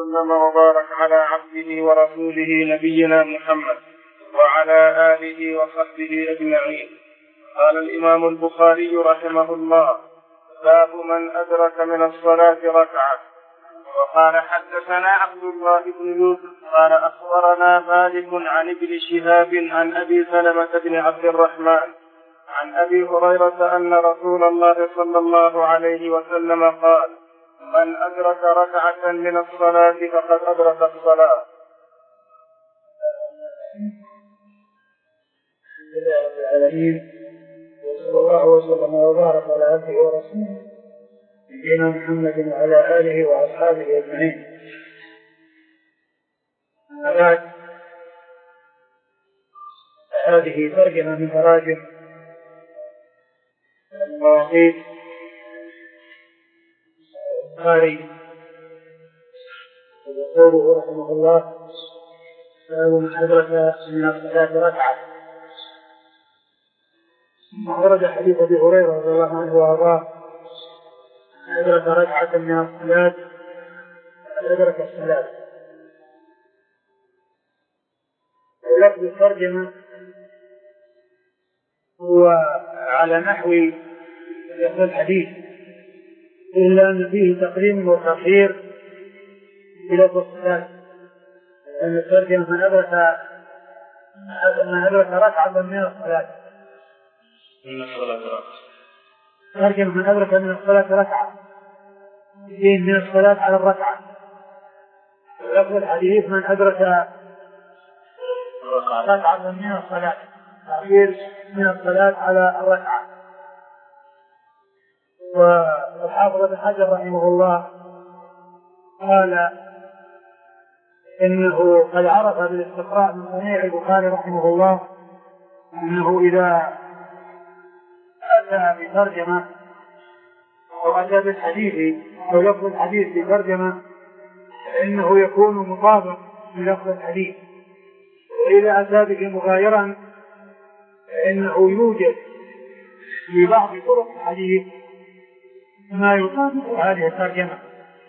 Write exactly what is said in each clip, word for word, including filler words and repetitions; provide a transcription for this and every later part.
وسلم وبارك على عبده ورسوله نبينا محمد وعلى آله وصحبه أجمعين. قال الإمام البخاري رحمه الله: باب من أدرك من الصلاة ركعة. وقال حدثنا عبد الله بن يوسف قال أخبرنا مالك عن ابن شهاب عن أبي سلمة بن عبد الرحمن عن أبي هريرة أن رسول الله صلى الله عليه وسلم قال: من أدرك ركعة من الصلاة فقد أدرك الصلاة. وصلى الله وسلم وبارك على عبده ورسوله نبينا محمد وعلى آله وأصحابه أجمعين. بعد، هذه ترجمة من تراجم المواقيت البخاري. يقوله رحمه الله: باب من أدرك من الصلاة ركعة. ورد حديث أبي هريرة رضي الله عنه وأرضاه: أدرك ركعة من الصلاة أدرك الصلاة. ولفظ الترجمة هو على نحو لفظ الحديث، إلا أن فيه تقديم وتأخير بلفظ الصلاة، لأن الترجمة من أدرك من أدرك ركعة من الصلاة من الصلاة ركعة. ترجمة من أدرك من الصلاة ركعة، دين من الصلاة على الركعة. لفظ الحديث من أدرك ركعة من الصلاة، تأخير من الصلاة على الركعة. والحافظ ابن حجر رحمه الله قال إنه قد عرف بالاستقراء من صنيع البخاري رحمه الله أنه إذا أتى بترجمة أو أتى بالحديث أو لفظ الحديث بترجمة فإنه يكون مطابق للفظ الحديث، وإذا أتى به مغايرا فإنه يوجد في بعض طرق الحديث ما يطابق هذه الترجمة،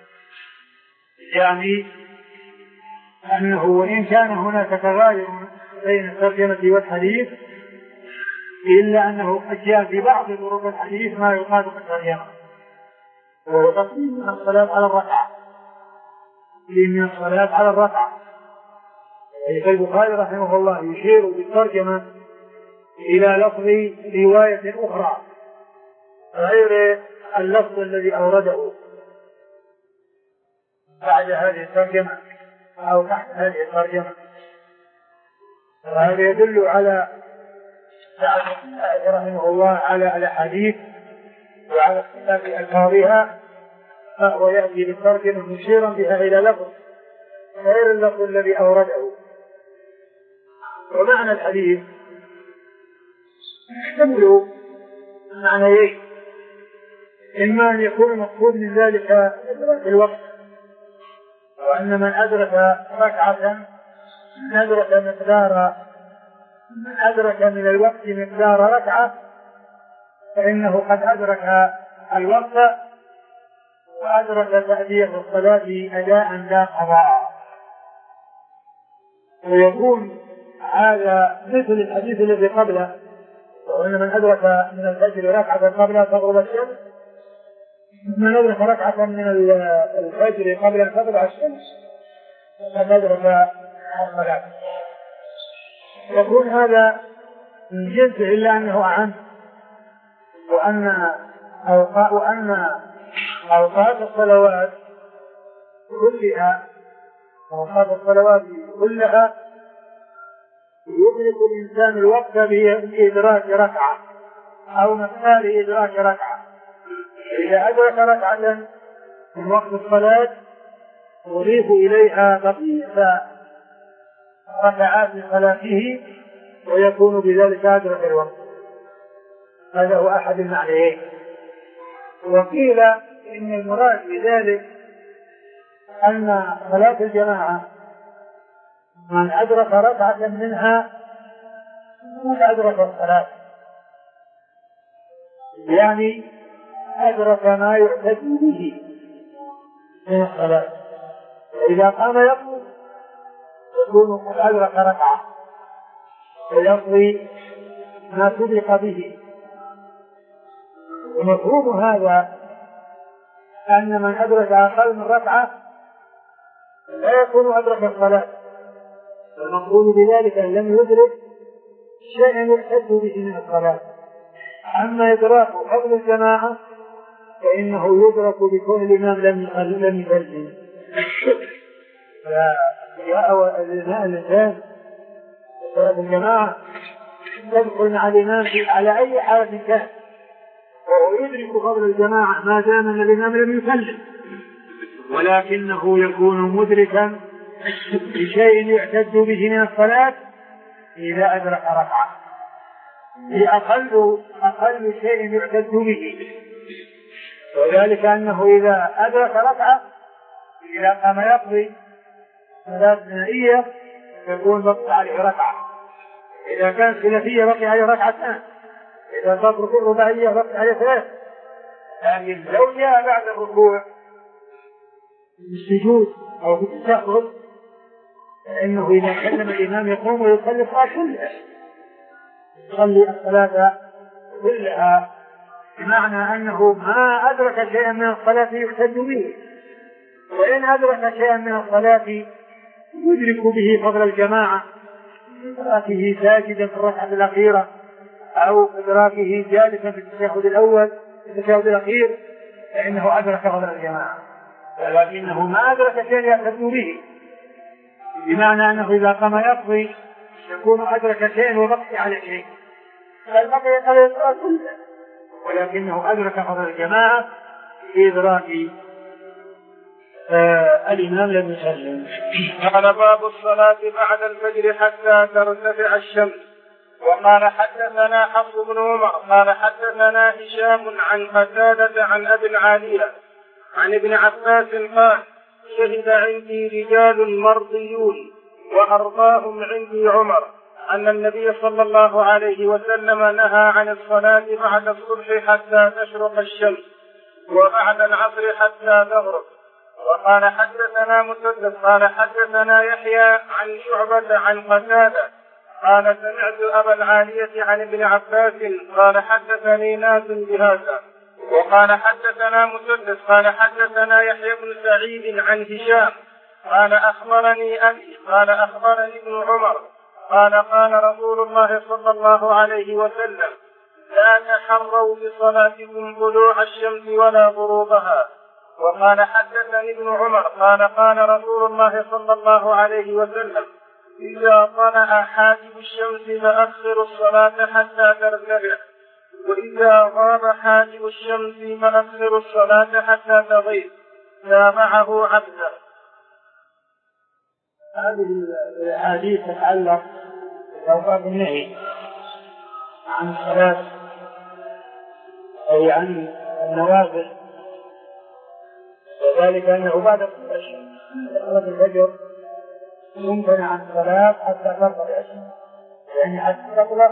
يعني أنه وإن كان هناك تغاير بين الترجمة والحديث إلا أنه قد جاء في بعض طرق الحديث ما يطابق الترجمة، وهو تقديم من الصلاة على الركعة، من الصلاة على الركعة. البخاري رحمه الله يشير بالترجمة إلى لفظ رواية أخرى غير اللفظ الذي أورده بعد هذه الترجمة أو تحت هذه الترجمة، وهذا يدل على رحمه الله على الأحاديث وعلى اختلاف ألفاظها، فهو يأتي بالترجمة مشيرا بها إلى لفظ غير اللفظ الذي أورده. ومعنى الحديث يحتمل معنيين: إما أن يكون المقصود من ذلك الوقت، وأن من أدرك ركعة من أدرك مقدار من أدرك من الوقت مقدار ركعة فإنه قد أدرك الوقت وأدرك تأدية الصلاة أداء لا قضاء. ويكون هذا مثل الحديث الذي قبله، وأن من أدرك من الفجر ركعة قبل تغرب الشمس، من أدرك ركعة من الفجر قبل أن تطلع الشمس فقد أدرك الصلاة. يكون هذا من جنس إلا أنه أعم، وأن أوقات وأن أوقات الصلوات كلها أوقات الصلوات كلها يدرك الإنسان الوقت بإدراك ركعة أو مثال إدراك ركعة. إذا أدرك ركعة من وقت الصلاة يضيف إليها بقية ركعات صلاته ويكون بذلك أدرك الوقت. هذا هو أحد المعنيين. وقيل إن المراد بذلك أن صلاة الجماعة من أدرك ركعة منها من أدرك الصلاة، يعني أدرك ما يعتد به من الصلاة، إذا قام يقضي يكون قد أدرك ركعة ويقضي ما سبق به. ومفهوم هذا أن من أدرك أقل من ركعة لا يكون أدرك الصلاة، والمقصود بذلك أن لم يدرك شيئا يحتج به من الصلاة. أما إدراك فضل الجماعة فإنه يدرك بكون الإمام لم يسلم. فجاء الإنسان صلاة الجماعة تدخل مع الإمام على أي حالة كان، وهو يدرك فضل الجماعة ما دام أن الإمام لم يسلم، ولكنه يكون مدركا بشيء يعتد به من الصلاة إذا أدرك ركعة، أقل أقل شيء يعتد به، وذلك أنه إذا أدرك ركعة إذا قام يقضي صلاة ثنائية يكون بقي عليه ركعة، إذا كانت ثلاثية بقي عليه ركعتان، إذا تترك الرباعية بقي عليه ثلاث. لكن لو جاء بعد الركوع بالسجود أو بالتشهد فإنه إذا كلم الإمام يقوم ويصلي الصلاة كلها، يصلي الصلاة كلها، بمعنى أنه ما أدرك شيئا من الصلاة يحتج به، وإن أدرك شيئا من الصلاة يدرك به فضل الجماعة، إدراكه ساجدا في الركعة الأخيرة أو إدراكه جالسا في التشهد الأول في التشهد الأخير، فإنه أدرك فضل الجماعة، ولكنه ما أدرك شيئا يحتج به، بمعنى أنه إذا قام يقضي يكون أدرك شيئا وبقي على شيء، فالبقي على الصلاة كلها، ولكنه أدرك فضل الجماعة في إدراك آه الإمام لم يسلم. قال باب الصلاة بعد الفجر حتى ترتفع الشمس. وقال حدثنا حفص بن عمر قال حدثنا هشام عن قتادة عن أبي العالية عن ابن عباس قال شهد عندي رجال مرضيون وأرضاهم عندي عمر أن النبي صلى الله عليه وسلم نهى عن الصلاة بعد الصبح حتى تشرق الشمس وبعد العصر حتى تغرب. وقال حدثنا مسدد قال حدثنا يحيى عن شعبة عن قتادة قال سمعت أبا العالية عن ابن عباس قال حدثني ناس بهذا. وقال حدثنا مسدد قال حدثنا يحيى بن سعيد عن هشام قال أخبرني أبي قال أخبرني ابن عمر قال قال رسول الله صلى الله عليه وسلم لا تحروا بصلاتكم طلوع الشمس ولا غروبها. وقال حدثني ابن عمر قال قال رسول الله صلى الله عليه وسلم إذا طلع حاجب الشمس فأخر الصلاة حتى ترتفع وإذا غاب حاجب الشمس فأخر الصلاة حتى تغيب. تابعه عبده. هذه الأحاديث تتعلق بأوقات النهي عن الصلاة أي عن النوافل، وذلك أنه بعد صلاة الفجر ممكن عن الصلاة حتى تطلع الشمس، يعني حتى تطلع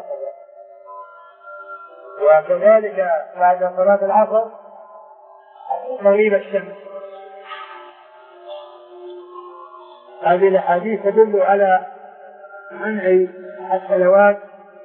وكذلك بعد صلاة العصر تغيب الشمس. هذه الأحاديث تدل على منع الصلوات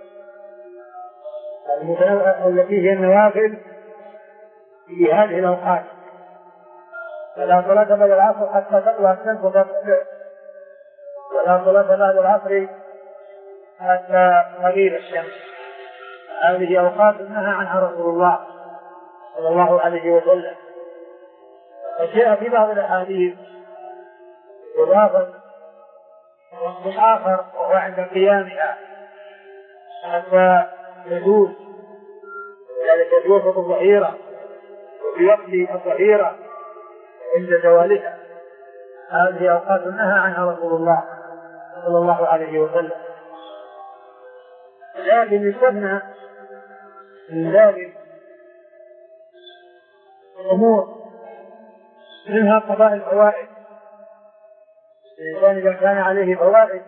التي هي النوافل في هذه الأوقات، فلا صلاة بعد العصر حتى تطلع الشمس وترتفع، ولا صلاة بعد العصر حتى تغيب الشمس. هذه أوقات نهى عنها رسول الله صلى الله عليه وسلم. وجاء في بعض الأحاديث إضافة وقت آخر وهو عند قيامها حتى يجوز، ذلك في وسط الظهيرة وفي وقت الظهيرة عند زوالها. هذه أوقات نهى عنها رسول الله صلى الله عليه وسلم، لكن يستثنى من ذلك أمور منها قضاء الفوائد. الإنسان إذا كان عليه فوائد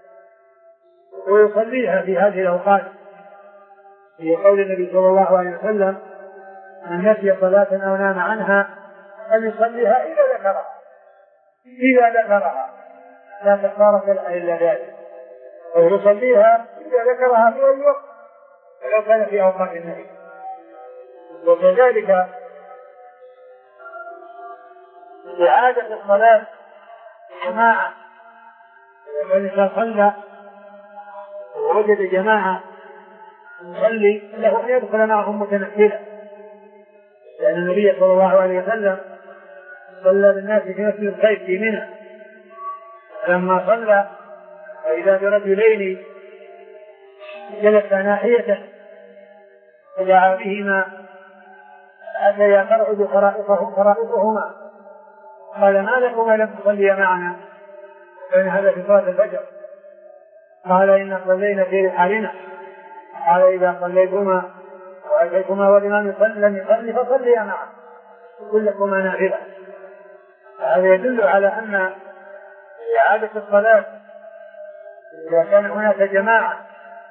ويصليها في هذه الأوقات، في قول النبي صلى الله عليه وسلم من نسي صلاة أو نام عنها فليصليها إذا ذكرها، إذا ذكرها لا كفارة لها إلا ذلك، ويصليها إذا ذكرها في أي وقت ولو كان في أوقات النهي. وكذلك إعادة الصلاة جماعة، فإذا صلى ووجد جماعة يصلي له أن يدخل معهم متنفلا، لأن النبي صلى الله عليه وسلم صلى بالناس في مسجد الخيف في منى، لما صلى فإذا برجلين جلس ناحيته فدعا بهما أتيا ترعد خرائطهما، قال ما لكما لم تصليا معنا؟ فإن هذا في صلاة الفجر. قال إن صلينا في رحالنا. قال إذا صليتما وأتيتما والإمام لم يصلي فصليا معه كلكما نافلة. هذا يدل على أن إعادة الصلاة إذا كان هناك جماعة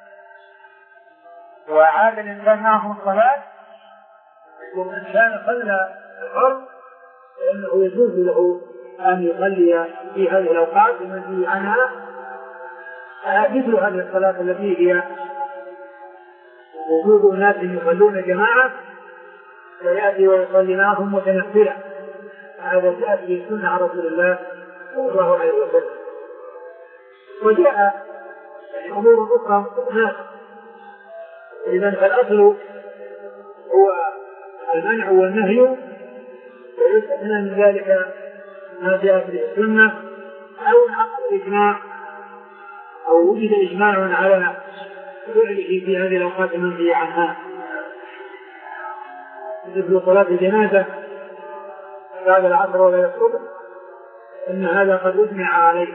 وأعاد الإنسان معهم الصلاة ومن كان صلى الفرض فإنه يجوز له أن يصلي في هذه الأوقات المنهي عنها مثل هذه الصلاة التي هي وجود ناس يصلون جماعة فيأتي ويصلي معهم متنفلا. هذا جاء في سنة عن رسول الله صلى الله عليه وسلم. وجاء أمور أخرى ناس، إذا فالأصل هو المنع والنهي، ويستثنى من ذلك ما جاء في السنة أو انعقد الإجماع أو وجد إجماع على فعله في هذه الأوقات المنهي عنها، مثل صلاة الجنازة بعد العصر ولا الصبح، إن هذا قد أجمع عليه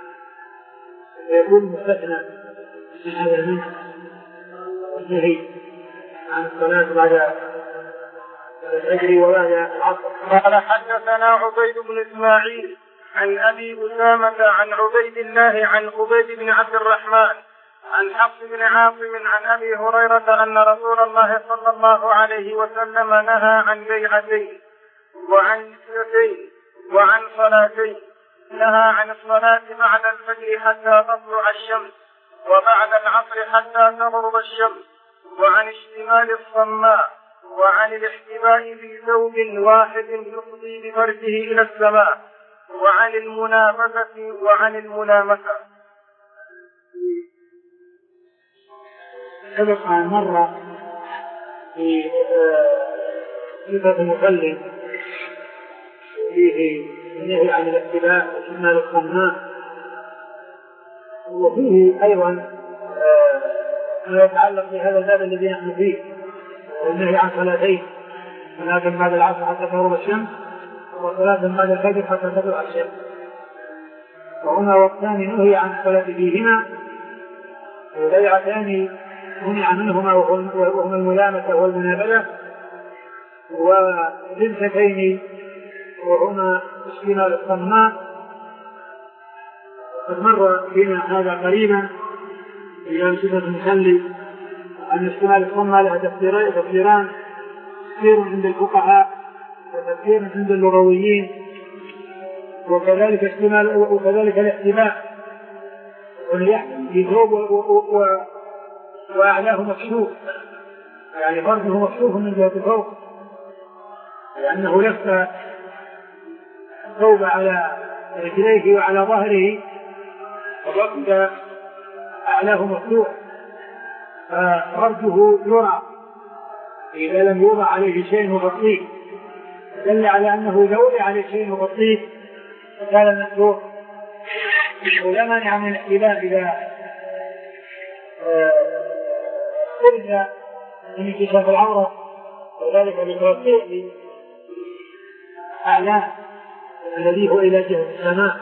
فيكون مستثنى من هذا المنع النهي عن الصلاة بعد الفجر وبعد العصر. قال حدثنا عبيد بن إسماعيل عن أبي أسامة عن عبيد الله عن عبيد بن عبد الرحمن عن حفص بن عاصم عن أبي هريرة أن رسول الله صلى الله عليه وسلم نهى عن بيعتين وعن نسيتين وعن صلاتين. نهى عن الصلاة بعد الفجر حتى تطلع الشمس وبعد العصر حتى تغرب الشمس، وعن اشتمال الصماء، وعن الاحتباء في ثوب واحد يفضي بفرجه إلى السماء، وعن المنافسة وعن الملامسة. سبق عن مرة في صفة المصلي فيه النهي عن الاحتباء واشتمال الصماء، وفيه أيضا ما يتعلق بهذا الباب الذي نحن فيه، النهي عن صلاتين، صلاة بعد العصر حتى تغرب الشمس وصلاة بعد الفجر حتى تطلع الشمس. وهما وقتان نهي عن الصلاة فيهما، وبيعتان منع منهما وهما الملامسة والمنابلة، وجلستين وهما اشتمال الصماء. قد مر بنا هذا قريبا في صفة المصلي أن اشتمال الصماء لها تفسيران، تفسير عند الفقهاء وتفسير عند اللغويين، وكذلك اشتمال وكذلك الاحتباء في ثوب وأعلاه مكشوف، يعني فرجه مكشوف من جهة فوق، لأنه لف الثوب على رجليه وعلى ظهره وبقي أعلاه مفتوح فرجه يرى إذا لم يوضع عليه شيء مغطيه، دل على أنه إذا وضع عليه شيء مغطيه كان مفتوح. ولا مانع من الاحتباء إذا خرج من انكشاف العورة، وذلك بتوسيع أعلاه الذي هو إلى جهة السماء.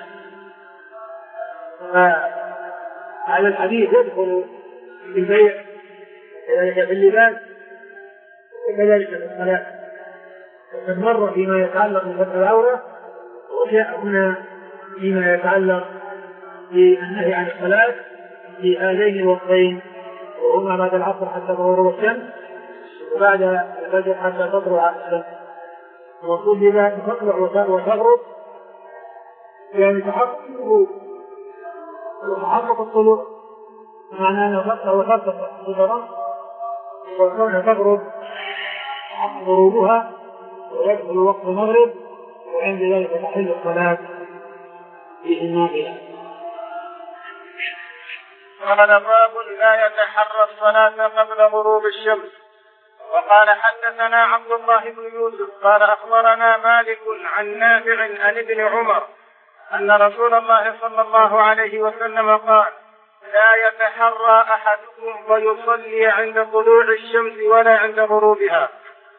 فعلى الحديث يدخل في البيع كذلك في اللباس وكذلك في الصلاة. وقد مر فيما يتعلق بفتح العورة، وجاء هنا فيما يتعلق بالنهي عن الصلاة في هذين الوقتين، وهما بعد العصر حتى تغرب الشمس وبعد الفجر حتى تطلع الشمس. وقل إذا تطلع وتغرب يعني تحقق الغروب وتحقق الطلوع، معناه أنه غطت الغرام وكونها تغرب غروبها ويدخل وقت المغرب، وعند ذلك تحل الصلاة في النافلة. قال باب لا يتحرى الصلاة قبل غروب الشمس. وقال حدثنا عبد الله بن يوسف قال أخبرنا مالك عن نافع عن ابن عمر أن رسول الله صلى الله عليه وسلم قال لا يتحرى أحدكم فيصلي عند طلوع الشمس ولا عند غروبها.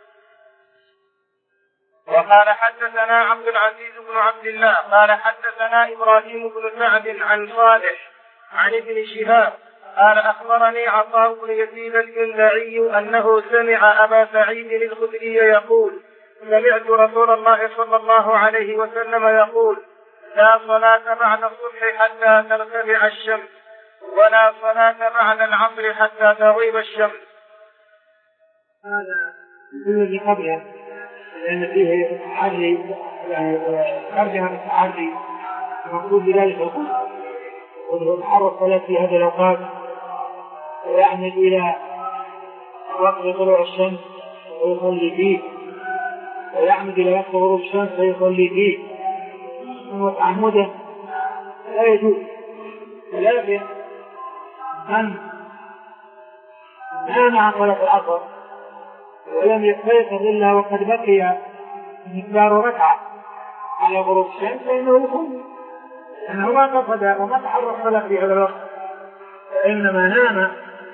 وقال حدثنا عبد العزيز بن عبد الله قال حدثنا إبراهيم بن سعد عن صالح عن ابن شهاب قال أخبرني عطاء بن يزيد الجندعي أنه سمع أبا سعيد الخدري يقول سمعت رسول الله صلى الله عليه وسلم يقول لا صلاة بعد الصبح حتى ترتفع الشمس ولا صلاة بعد العصر حتى تغيب الشمس. هذا الذي قبله لأن فيه تعري، يعني ترجمة التعري المقصود بذلك القول وتحرى الصلاة في هذه الأوقات ويعمد إلى وقت طلوع الشمس ويصلي فيه، ويعمد إلى وقت غروب الشمس ويصلي فيه وتعمده لا يجوز. ولكن من نام عن صلاة العصر ولم يستيقظ إلا وقد بقي مقدار ركعة على غروب الشمس فإنه يصلي، لأنه ما قصد وما تحرى الصلاة في هذا الوقت، إنما نام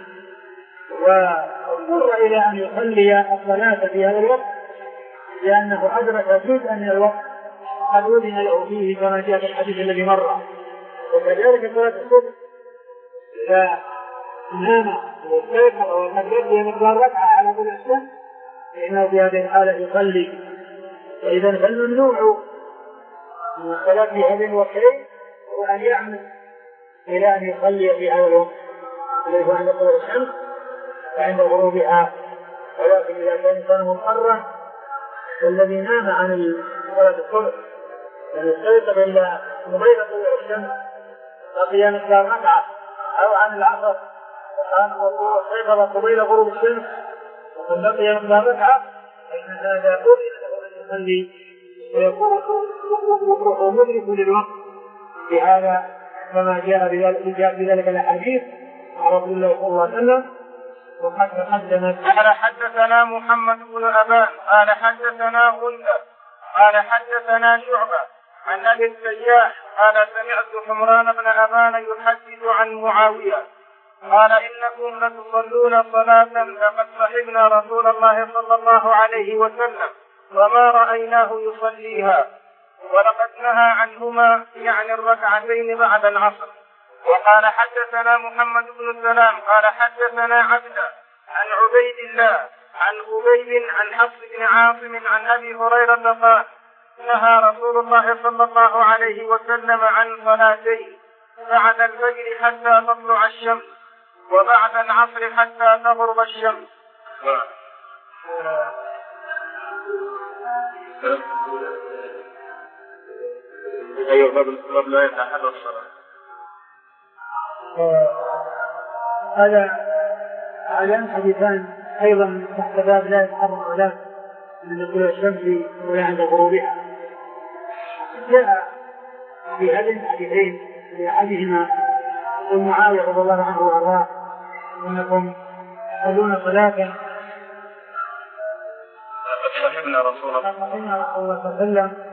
واضطر إلى أن يصلي الصلاة في هذا الوقت لأنه أدرك جزءا من الوقت قد أذن له فيه كما جاء في الحديث الذي مر. وكذلك صلاة الصبح إذا نام واستيقظ وقد بقي مقدار ركعة على طلوع الشمس فإنه في هذه الحالة يصلي. فإذا فالممنوع من الصلاة في هذه الوقتين هو أن يعمد إلى أن يصلي في هذا الوقت الذي هو عند طلوع الشمس وعند غروبها. ولكن إذا كان إنسان مضطرا والذي نام عن صلاة الصبح فيستيقظ إلا قبيل طلوع الشمس بقي مقدار ركعة أو عن العصر واستيقظ قبيل غروب الشمس وقد بقي مقدار ركعة فإن هذا أذن له أن يصلي ويكون مدرك للوقت بهذا كما جاء بذلك الحديث عن رسول الله صلى الله عليه وسلم. وقد تقدم قال حدثنا محمد بن أبان قال حدثنا غندر قال حدثنا شعبة عن أبي السياح قال سمعت حمران بن أبان يحدث عن معاوية قال إنكم لتصلون صلاة لقد صحبنا رسول الله صلى الله عليه وسلم وما رأيناه يصليها ولقد نهى عنهما يعني الركعتين بعد العصر. وقال حدثنا محمد بن سلام قال حدثنا عبده عن عبيد الله عن خبيب عن حفص بن عاصم عن أبي هريرة قال نهى رسول الله صلى الله عليه وسلم عن صلاتين بعد الفجر حتى تطلع الشمس وبعد العصر حتى تغرب الشمس. أيها الرب لا يتحدث الصلاة. هذا هذان حديثان أيضا تحت باب لا يتحرى الصلاة من طلوع الشمس ولا عند غروبها. جاء في هذين الحديثين لأحدهما يقول معاوية رضي الله عنه وأرضاه إنكم تصلون صلاة صحبنا رسول الله صلى الله عليه وسلم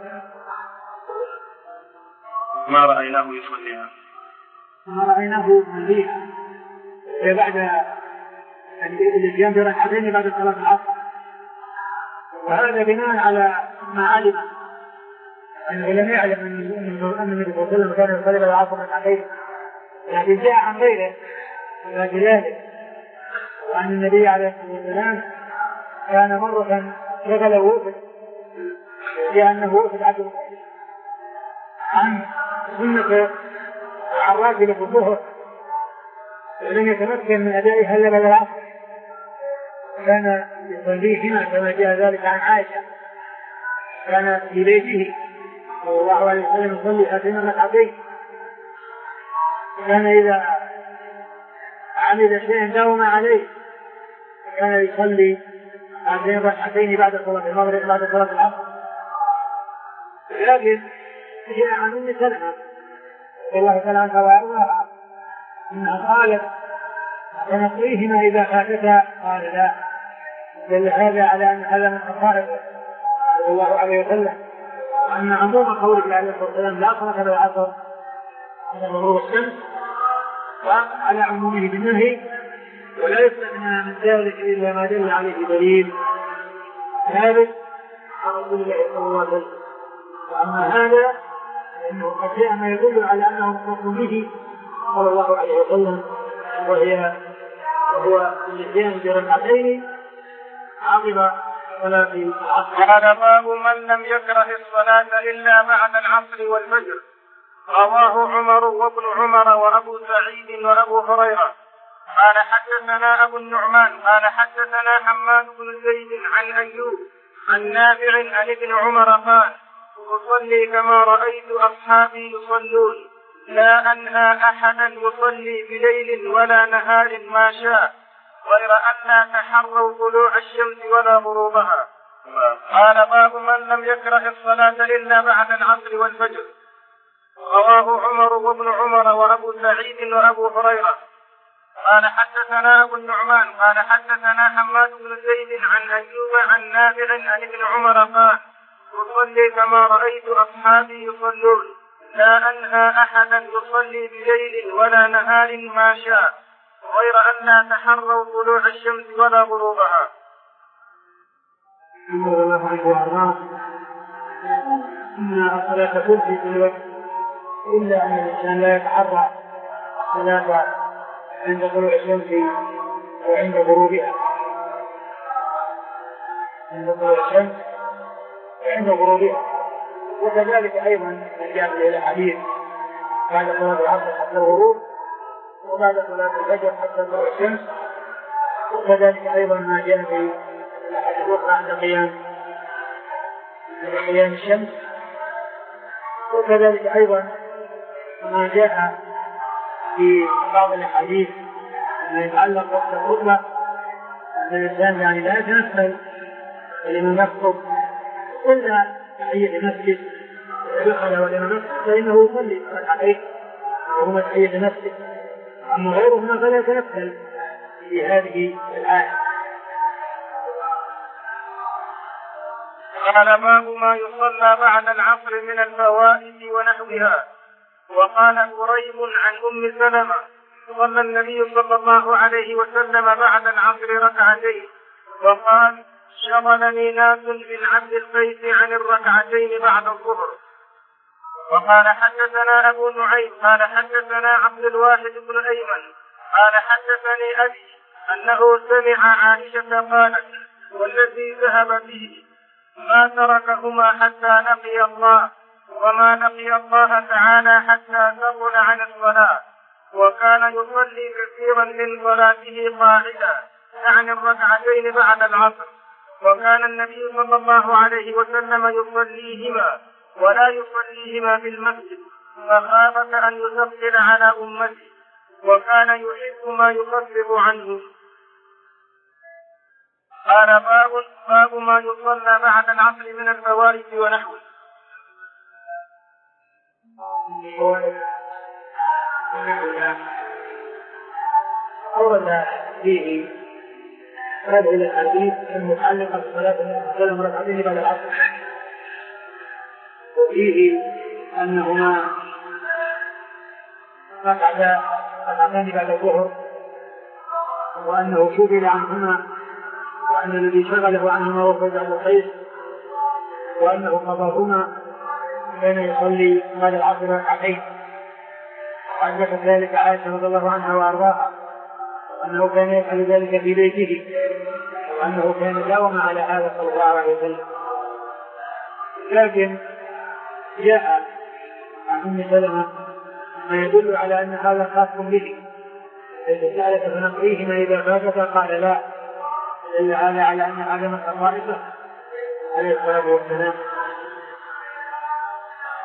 ما رأيناه يصليها ما رأيناه يصليها بعد الاتيان بركعتين بعد صلاة العصر. وهذا بناء على ما علم أنه لم يعلم أن النبي صلى الله عليه وسلم كان يصلي بعد العصر ركعتين، لكن جاء عن غيره من ذلك وأن النبي عليه الصلاة والسلام كان مرة شغل وفد لأنه وفد عبد المطلب عن سنة الراجل في الظهر ولم يتمكن من أدائها إلا بعد العصر، كان يصليهما كما جاء ذلك عن عائشة كان في بيته صلى الله عليه وسلم يصلي هاتين ركعتين، كان إذا عمل شيئا داوم عليه، كان يصلي هاتين ركعتين بعد صلاة المغرب بعد صلاة العصر. لكن جاء عن أم سلمة رضي الله تعالى عنها وأرضاها أنها قالت ونقضيهما إذا فاتتا، قال لا، دل هذا على أن هذا من خصائصه صلى الله عليه وسلم، وأن عموم قوله عليه الصلاة والسلام لا صلاة بالعصر على غروب الشمس وعلى عمومه بالنهي، ولا يستثنى من ذلك إلا ما دل عليه دليل ثابت عن رسول الله صلى الله عليه وسلم. وأما هذا فإنه قد جاء ما يدل على أنه مختص به صلى الله عليه وسلم، وهي هو الاتيان بركعتين عقب صلاة العصر. قال باب من لم يكره الصلاة إلا بعد العصر والفجر. رواه عمر وابن عمر وأبو سعيد وأبو هريرة. قال حدثنا أبو النعمان قال حدثنا حماد بن زيد عن أيوب عن نافع عن ابن عمر قال أصلي كما رأيت أصحابي يصلون، لا أنهى أحدا يصلي بليل ولا نهار ما شاء، غير أن لا تحروا طلوع الشمس ولا غروبها. قال باب من لم يكره الصلاة إلا بعد العصر والفجر. رواه عمر وابن عمر وأبو سعيد وأبو هريرة. قال حدثنا أبو النعمان قال حدثنا حماد بن زيد عن أيوب عن نافع عن ابن عمر قال أصلي كما رأيت أصحابي يصلون، لا أنهى أحدا يصلي بليل ولا نهار ما شاء، غير أن لا تحروا طلوع الشمس ولا غروبها. إن الصلاة تكون في الوقت إلا أن الإنسان لا يتحرى الصلاة عند طلوع الشمس وعند غروبها، عند طلوع الشمس وعند غروبها. وكذلك أيضا من جاء إلى حديث بعد صلاة العصر حتى الغروب، وبعد صلاة الفجر حتى طلوع الشمس. وكذلك أيضا ما جاء في الحديث الأخرى عند قيام عند قيام الشمس. وكذلك أيضا ما جاء في بعض الحديث ما يتعلق وقت الخطبة أن الإنسان يعني لا يتنفل لمن يخطب إلا تحية المسجد دخل والإمام يخطب فإنه يصلي ركعتين وهما تحية المسجد، أما غيرهما فلا يتنفل في هذه الآية. قال باب ما يصلى بعد العصر من الفوائد ونحوها. وقال قريب عن أم سلمة صلى النبي صلى الله عليه وسلم بعد العصر ركعتين، وقال شغلني ناس من عبد القيس عن الركعتين بعد الظهر. وقال حدثنا أبو نعيم قال حدثنا عبد الواحد بن أيمن قال حدثني أبي أنه سمع عائشة قالت والذي ذهب به ما تركهما حتى لقي الله، وما لقي الله تعالى حتى ثقل عن الصلاة، وكان يصلي كثيرا من صلاته قاعدا يعني الركعتين بعد العصر، وكان النبي صلى الله عليه وسلم يصليهما ولا يصليهما في المسجد مخافة أن يثقل على أمته، وكان يحب ما يخفف عنه. قال باب باب ما يصلى بعد العصر من الفوائد ونحوه. أولا فيه هذه الأحاديث المتعلقة بصلاة النبي صلى الله عليه وسلم ركعتين بعد العصر، وفيه أنهما ركعتان بعد الظهر، وأنه شغل عنهما، وأن الذي شغله عنهما هو فوز عبد القيس، وأنه قضاهما كان يصلي بعد العصر ركعتين. وحدثت ذلك عائشة رضي الله عنها وأرضاها أنه كان يفعل ذلك في بيته، وأنه كان داوم على هذا صلى الله عليه وسلم. لكن جاء عن أم سلمة ما يدل على أن هذا خاص به، إذا سألت فنقضيهما إذا فاتتا قال لا، دل هذا على أن هذا من خصائصه عليه الصلاة والسلام.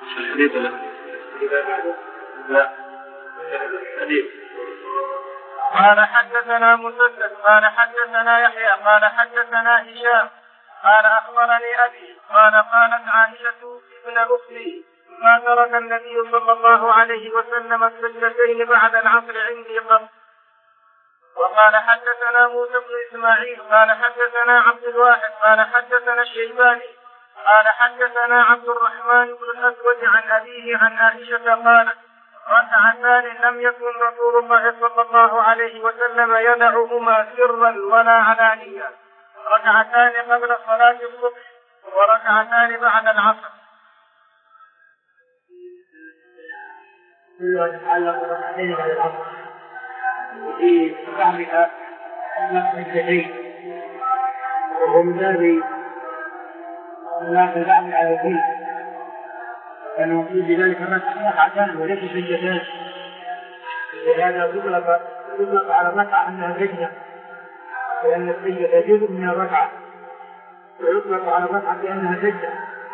الحديث له إذا بعده لا الحديث. قال حدثنا مسدد قال حدثنا يحيى قال حدثنا هشام قال أخبرني أبي قال قالت عائشة ابن أختي ما ترك النبي صلى الله عليه وسلم السجدتين بعد العصر عندي قط. وقال حدثنا موسى بن إسماعيل قال حدثنا عبد الواحد قال حدثنا الشيباني قال حدثنا عبد الرحمن بن الأسود عن أبيه عن عائشة قالت ركعتان لم يكن رسول الله صلى الله عليه وسلم يدعهما سرا ولا علانية، ركعتان قبل صلاة الصبح وركعتان بعد العصر. كلها تتعلق بركعتين بعد العصر وفي فهمها نقل الجحيم، وهو من باب الناس البعض على الدين، لأنه في ذلك ركعتان وليس سجدتان، ولهذا تطلق تطلق على الركعة أنها سجدة، لأن السجدة جزء من الركعة، ويطلق على الركعة بأنها سجدة.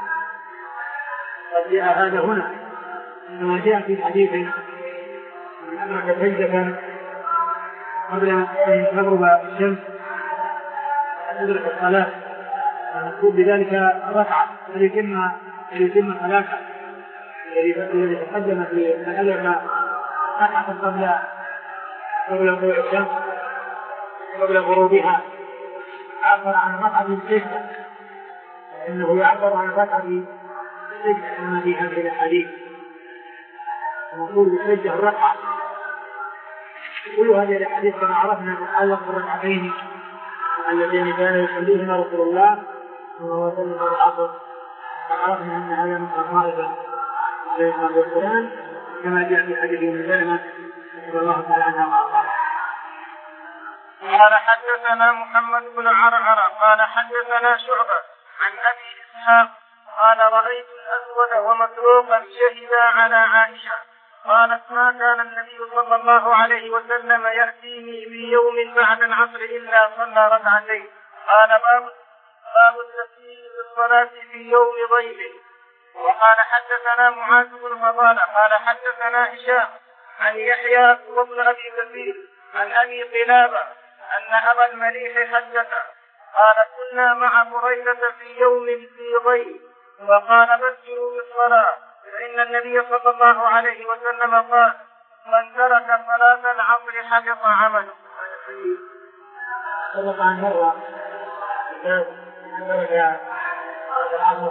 قد جاء هذا هنا كما جاء في حديث من أدرك سجدة قبل أن تغرب الشمس أدرك الصلاة، ونقول بذلك ركعة ليتم ليتم صلاته، الذي تقدم في من أدرك ركعة قبل قبل طلوع الشمس قبل غروبها عبر عن ركعة السجدة، لأنه يعبر عن ركعة السجدة كما في هذه الأحاديث، ونقول بالسجدة الركعة. كل هذه الأحاديث كما عرفنا تتعلق بالركعتين اللذين كان يصليهما رسول الله صلى الله عليه وسلم بعد العصر، فعرفنا أن هذا من الطائفة عليه الصلاة والسلام كما جاء في حديث ابن سلمة رضي الله تعالى عنها وأرضاها. قال حدثنا محمد بن عرعر قال حدثنا شعبة عن أبي إسحاق قال رأيت الأسود ومسروقا شهدا على عائشة قالت ما كان النبي صلى الله عليه وسلم يأتيني في يوم بعد العصر إلا صلى ركعتين. قال باب باب التسليم بالصلاة في يوم ضيف. وقال حدثنا معاذ بن فضالة قال حدثنا هشام عن يحيى وابن أبي كثير عن أبي قلابة أن أبا المليح حدثه قال كنا مع بريدة في يوم في ضيف وقال بشروا بالصلاة، فإن النبي صلى الله عليه وسلم قال من ترك صلاة العصر حبط عمله. سبق عن مرة من ترك صلاة العصر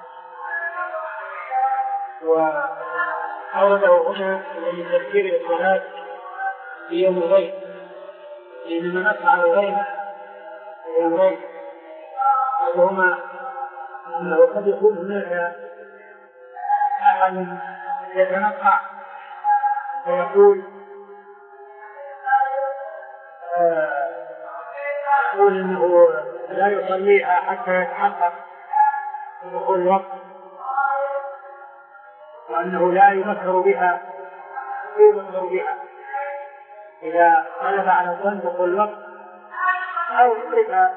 وأورده هنا من تذكير الصلاة في يوم الغيب، إنما نفعل الغيب في يوم الغيب وهما أنه قد يكون هناك أحد يتنقع ويقول يقول إنه لا يصليها حتى يتحقق دخول الوقت، وأنه لا يمكر بها يمكر بها إذا غلب على الظن دخول الوقت أو يقرب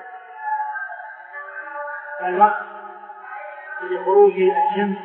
الوقت لخروج الشمس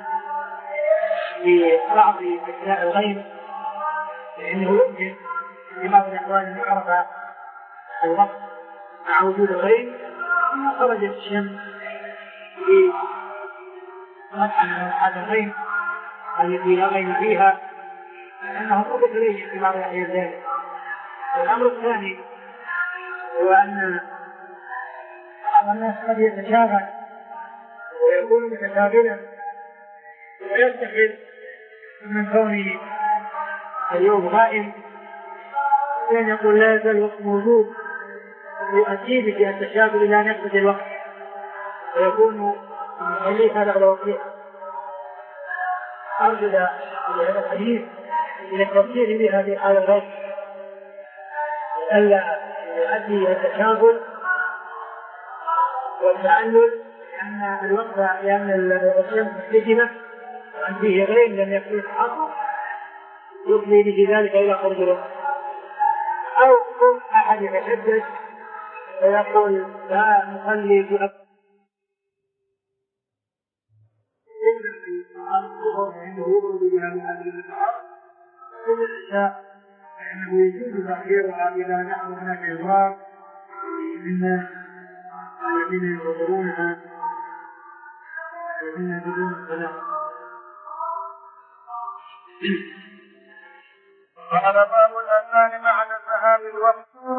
في بعض أجزاء الغيب، لأنه يمكن في بعض الأحوال أن يعرف الوقت مع وجود الغيب ثم خرجت الشمس في مدحا من هذا الغيب التي لا غيب فيها، لأنه قد إليه في بعض الأحيان ذلك. الأمر الثاني هو أن بعض الناس قد يتشاغل ويكون متشاغلا ويستحيل من كونه اليوم غائب، كان يقول لا يزال الوقت موجود ويؤدي به التشاغل إلى أن يقضي الوقت ويكون يصلي هذا على وقته. أرجو هذا الحديث إلى التفسير بها في حال الغيب ألا يؤدي التشاغل والتعلل، لأن الوقت لأن الشمس محتجمة وأن فيه غيب لم يكن يتحقق يفضي به ذلك إلى خروج الوقت. أو يكون أحد يتشدد ويقول لا نصلي في عنده يخرج بها من هذه البحر كل النساء فإنه يجوز تأخيرها إذا نحن هناك إضرار من الذين ينتظرونها الذين ينتظرون الصلاة. قال باب الأذان بعد ذهاب الوقت.